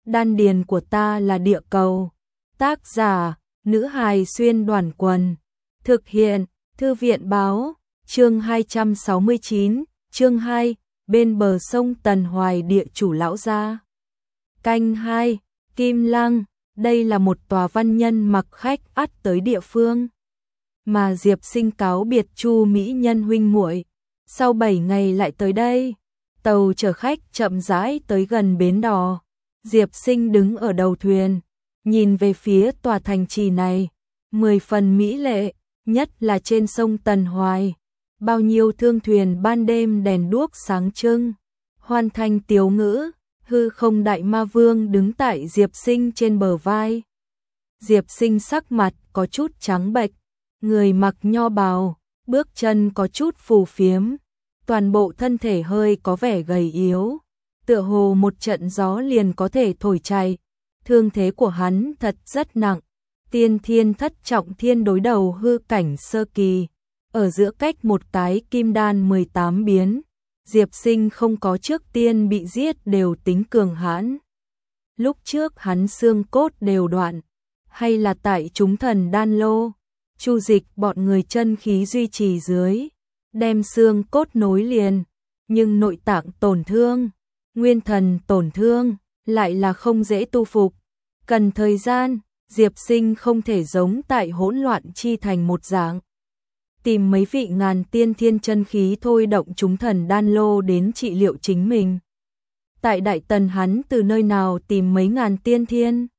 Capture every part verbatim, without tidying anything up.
đan điền của ta là địa cầu. Tác giả, nữ hài xuyên đoàn quần. Thực hiện, thư viện báo, chương hai trăm sáu mươi chín, chương hai, bên bờ sông Tần Hoài địa chủ lão gia. Canh hai, Kim Lăng, đây là một tòa văn nhân mặc khách ắt tới địa phương. Mà Diệp Sinh cáo biệt Chu mỹ nhân huynh muội, sau bảy ngày lại tới đây. Tàu chở khách chậm rãi tới gần bến đò. Diệp Sinh đứng ở đầu thuyền, nhìn về phía tòa thành trì này, mười phần mỹ lệ, nhất là trên sông Tần Hoài. Bao nhiêu thương thuyền ban đêm đèn đuốc sáng trưng, hoàn thành tiếu ngữ, hư không đại ma vương đứng tại Diệp Sinh trên bờ vai. Diệp Sinh sắc mặt có chút trắng bệch, người mặc nho bào, bước chân có chút phù phiếm, toàn bộ thân thể hơi có vẻ gầy yếu, tựa hồ một trận gió liền có thể thổi chạy. Thương thế của hắn thật rất nặng, tiên thiên thất trọng thiên đối đầu hư cảnh sơ kỳ, ở giữa cách một cái kim đan mười tám biến, Diệp Sinh không có trước tiên bị giết đều tính cường hãn. Lúc trước hắn xương cốt đều đoạn, hay là tại chúng thần đan lô, Chu Dịch bọn người chân khí duy trì dưới, đem xương cốt nối liền, nhưng nội tạng tổn thương, nguyên thần tổn thương, lại là không dễ tu phục, cần thời gian. Diệp Sinh không thể giống tại hỗn loạn chi thành một dạng, tìm mấy vị ngàn tiên thiên chân khí thôi động chúng thần đan lô đến trị liệu chính mình. Tại Đại Tần hắn từ nơi nào tìm mấy ngàn tiên thiên?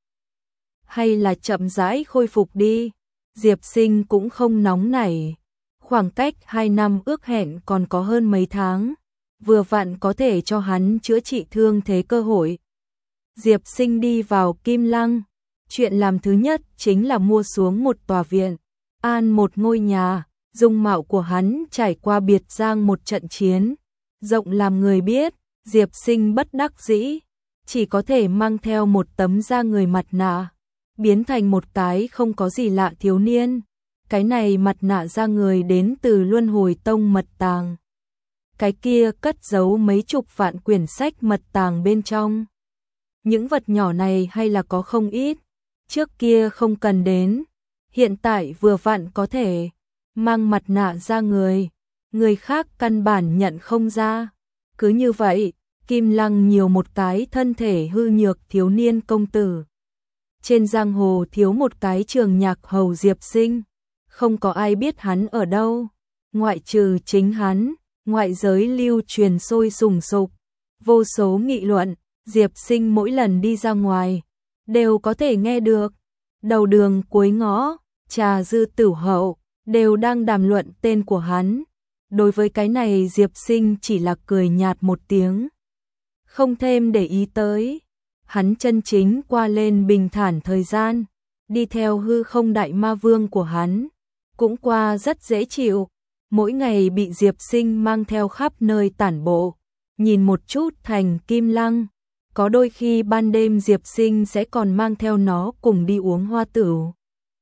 Hay là chậm rãi khôi phục đi? Diệp Sinh cũng không nóng nảy, khoảng cách hai năm ước hẹn còn có hơn mấy tháng, vừa vặn có thể cho hắn chữa trị thương thế cơ hội. Diệp Sinh đi vào Kim Lăng, chuyện làm thứ nhất chính là mua xuống một tòa viện, an một ngôi nhà. Dung mạo của hắn trải qua biệt giang một trận chiến, rộng làm người biết. Diệp Sinh bất đắc dĩ, chỉ có thể mang theo một tấm da người mặt nạ, biến thành một cái không có gì lạ thiếu niên. Cái này mặt nạ da người đến từ Luân Hồi Tông mật tàng, cái kia cất giấu mấy chục vạn quyển sách mật tàng bên trong. Những vật nhỏ này hay là có không ít, trước kia không cần đến, hiện tại vừa vặn có thể. Mang mặt nạ ra người, người khác căn bản nhận không ra. Cứ như vậy, Kim Lăng nhiều một cái thân thể hư nhược thiếu niên công tử. Trên giang hồ thiếu một cái trường nhạc hầu Diệp Sinh, không có ai biết hắn ở đâu, ngoại trừ chính hắn. Ngoại giới lưu truyền sôi sùng sục, vô số nghị luận. Diệp Sinh mỗi lần đi ra ngoài đều có thể nghe được. Đầu đường cuối ngõ, Trà Dư Tử Hậu đều đang đàm luận tên của hắn. Đối với cái này Diệp Sinh chỉ là cười nhạt một tiếng, không thêm để ý tới. Hắn chân chính qua lên bình thản thời gian, đi theo hư không đại ma vương của hắn, cũng qua rất dễ chịu. Mỗi ngày bị Diệp Sinh mang theo khắp nơi tản bộ, nhìn một chút thành Kim Lăng. Có đôi khi ban đêm Diệp Sinh sẽ còn mang theo nó cùng đi uống hoa tửu,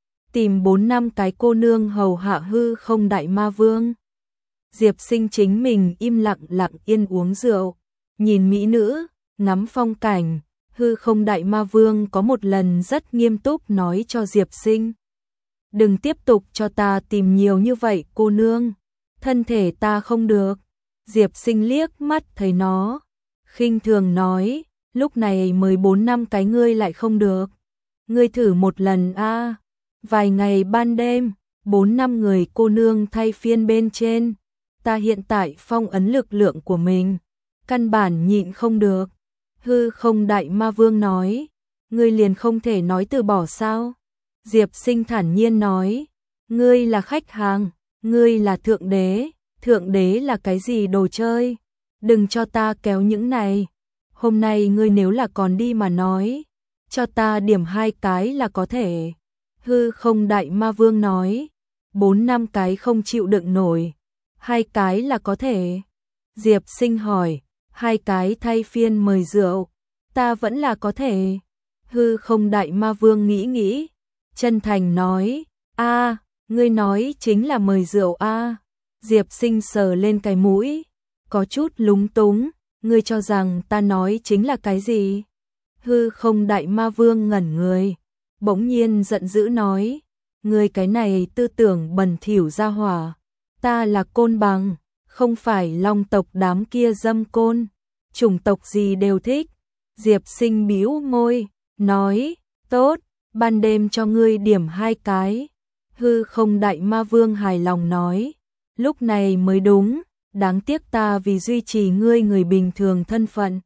tìm bốn năm cái cô nương hầu hạ hư không đại ma vương. Diệp Sinh chính mình im lặng lặng yên uống rượu, nhìn mỹ nữ, ngắm phong cảnh. Hư không đại ma vương có một lần rất nghiêm túc nói cho Diệp Sinh, đừng tiếp tục cho ta tìm nhiều như vậy cô nương, thân thể ta không được. Diệp Sinh liếc mắt thấy nó, khinh thường nói, lúc này mới bốn năm cái ngươi lại không được, ngươi thử một lần a. À. Vài ngày ban đêm, bốn năm người cô nương thay phiên bên trên, ta hiện tại phong ấn lực lượng của mình, căn bản nhịn không được. Hư không đại ma vương nói, ngươi liền không thể nói từ bỏ sao? Diệp Sinh thản nhiên nói, ngươi là khách hàng, ngươi là thượng đế, thượng đế là cái gì đồ chơi? Đừng cho ta kéo những này. Hôm nay ngươi nếu là còn đi mà nói, cho ta điểm hai cái là có thể. Hư không đại ma vương nói, bốn năm cái không chịu đựng nổi, hai cái là có thể. Diệp Sinh hỏi, hai cái thay phiên mời rượu, ta vẫn là có thể. Hư không đại ma vương nghĩ nghĩ, chân thành nói, a, ngươi nói chính là mời rượu a. Diệp Sinh sờ lên cái mũi, có chút lúng túng, ngươi cho rằng ta nói chính là cái gì? Hư không đại ma vương ngẩn người, bỗng nhiên giận dữ nói, ngươi cái này tư tưởng bẩn thỉu ra hỏa, ta là côn bằng, không phải long tộc đám kia dâm côn, chủng tộc gì đều thích. Diệp Sinh bĩu môi, nói, tốt, ban đêm cho ngươi điểm hai cái. Hư không đại ma vương hài lòng nói, lúc này mới đúng, đáng tiếc ta vì duy trì ngươi người bình thường thân phận.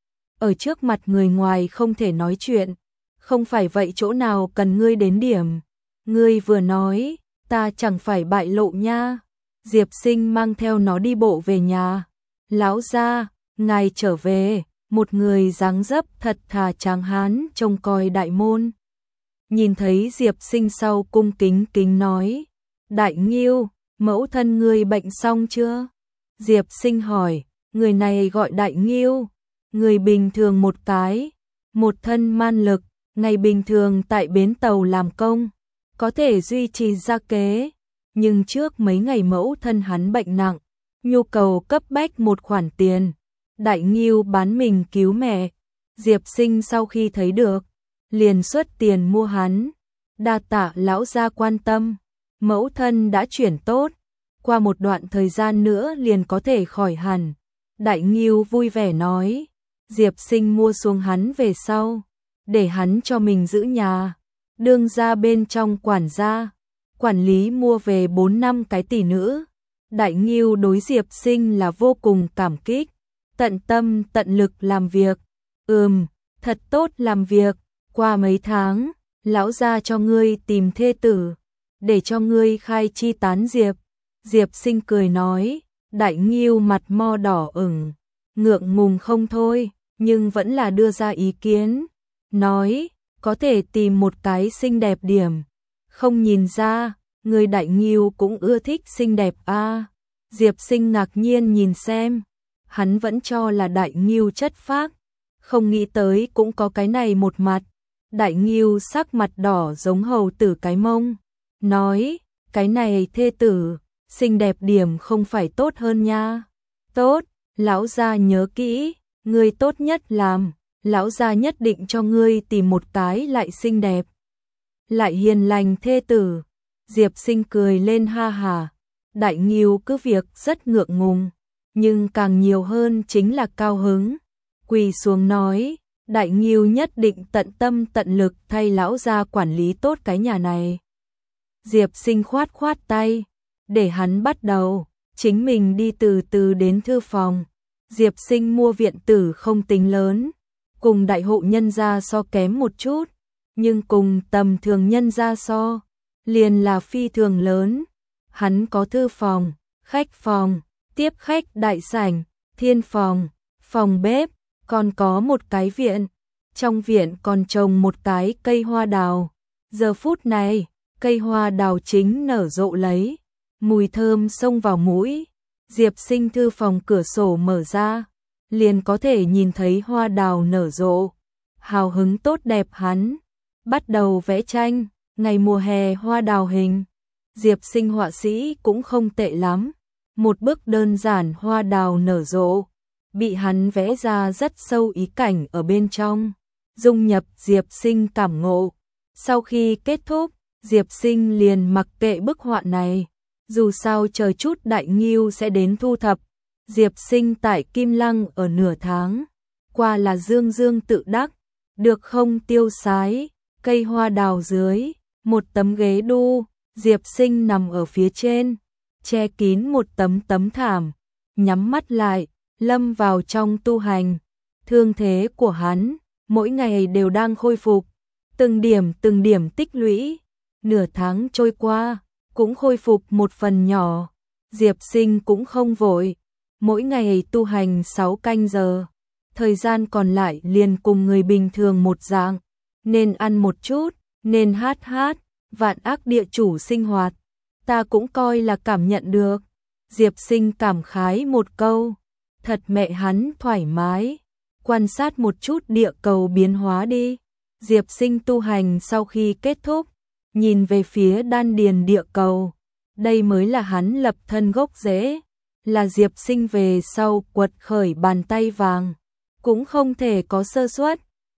Ở trước mặt người ngoài không thể nói chuyện, không phải vậy chỗ nào cần ngươi đến điểm. Ngươi vừa nói, ta chẳng phải bại lộ nha. Diệp Sinh mang theo nó đi bộ về nhà. Lão gia, ngài trở về, một người dáng dấp thật thà tráng hán trông coi đại môn. Nhìn thấy Diệp Sinh sau cung kính kính nói, Đại Nghiêu, mẫu thân ngươi bệnh xong chưa? Diệp Sinh hỏi, người này gọi Đại Nghiêu, người bình thường một cái, một thân man lực, ngày bình thường tại bến tàu làm công, có thể duy trì gia kế, nhưng trước mấy ngày mẫu thân hắn bệnh nặng, nhu cầu cấp bách một khoản tiền. Đại Nghiêu bán mình cứu mẹ. Diệp Sinh sau khi thấy được, liền xuất tiền mua hắn. Đa tạ lão gia quan tâm, mẫu thân đã chuyển tốt, qua một đoạn thời gian nữa liền có thể khỏi hẳn. Đại Nghiêu vui vẻ nói, Diệp Sinh mua xuống hắn về sau, để hắn cho mình giữ nhà, đương ra bên trong quản gia, quản lý mua về bốn năm cái tỷ nữ. Đại Nghiêu đối Diệp Sinh là vô cùng cảm kích, tận tâm tận lực làm việc. Ừm, thật tốt làm việc, qua mấy tháng, lão gia cho ngươi tìm thê tử, để cho ngươi khai chi tán Diệp. Diệp Sinh cười nói, Đại Nghiêu mặt mo đỏ ửng, ngượng ngùng không thôi, nhưng vẫn là đưa ra ý kiến, nói, có thể tìm một cái xinh đẹp điểm. Không nhìn ra, người Đại Nghiêu cũng ưa thích xinh đẹp a. À. Diệp Sinh ngạc nhiên nhìn xem, hắn vẫn cho là Đại Nghiêu chất phác, không nghĩ tới cũng có cái này một mặt. Đại Nghiêu sắc mặt đỏ giống hầu tử cái mông, nói, cái này thê tử, xinh đẹp điểm không phải tốt hơn nha. Tốt, lão gia nhớ kỹ, ngươi tốt nhất làm, lão gia nhất định cho ngươi tìm một cái lại xinh đẹp, lại hiền lành thê tử. Diệp Sinh cười lên ha hà. Đại Nghiêu cứ việc rất ngượng ngùng, nhưng càng nhiều hơn chính là cao hứng. Quỳ xuống nói, Đại Nghiêu nhất định tận tâm tận lực thay lão gia quản lý tốt cái nhà này. Diệp Sinh khoát khoát tay, để hắn bắt đầu, chính mình đi từ từ đến thư phòng. Diệp Sinh mua viện tử không tính lớn, cùng đại hộ nhân gia so kém một chút, nhưng cùng tầm thường nhân gia so, liền là phi thường lớn. Hắn có thư phòng, khách phòng, tiếp khách đại sảnh, thiên phòng, phòng bếp, còn có một cái viện. Trong viện còn trồng một cái cây hoa đào. Giờ phút này, cây hoa đào chính nở rộ lấy, mùi thơm xông vào mũi. Diệp Sinh thư phòng cửa sổ mở ra, liền có thể nhìn thấy hoa đào nở rộ. Hào hứng tốt đẹp hắn bắt đầu vẽ tranh, ngày mùa hè hoa đào hình. Diệp Sinh họa sĩ cũng không tệ lắm, một bức đơn giản hoa đào nở rộ, bị hắn vẽ ra rất sâu ý cảnh ở bên trong, dung nhập Diệp Sinh cảm ngộ. Sau khi kết thúc, Diệp Sinh liền mặc kệ bức họa này, dù sao chờ chút Đại Nghiêu sẽ đến thu thập. Diệp Sinh tại Kim Lăng ở nửa tháng, qua là dương dương tự đắc, được không tiêu sái. Cây hoa đào dưới, một tấm ghế đu, Diệp Sinh nằm ở phía trên, che kín một tấm tấm thảm, nhắm mắt lại, lâm vào trong tu hành. Thương thế của hắn, mỗi ngày đều đang khôi phục, từng điểm từng điểm tích lũy, nửa tháng trôi qua, cũng khôi phục một phần nhỏ. Diệp Sinh cũng không vội, mỗi ngày tu hành sáu canh giờ, thời gian còn lại liền cùng người bình thường một dạng, nên ăn một chút, nên hát hát, vạn ác địa chủ sinh hoạt, ta cũng coi là cảm nhận được. Diệp Sinh cảm khái một câu, thật mẹ hắn thoải mái, quan sát một chút địa cầu biến hóa đi. Diệp Sinh tu hành sau khi kết thúc, nhìn về phía đan điền địa cầu, đây mới là hắn lập thân gốc rễ, là Diệp Sinh về sau quật khởi bàn tay vàng, cũng không thể có sơ suất.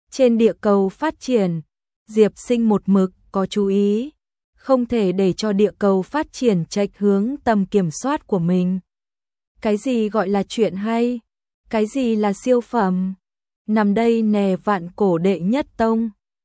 Trên địa cầu phát triển, Diệp Sinh một mực có chú ý, không thể để cho địa cầu phát triển chệch hướng tầm kiểm soát của mình. Cái gì gọi là chuyện hay? Cái gì là siêu phẩm? Nằm đây nè vạn cổ đệ nhất tông,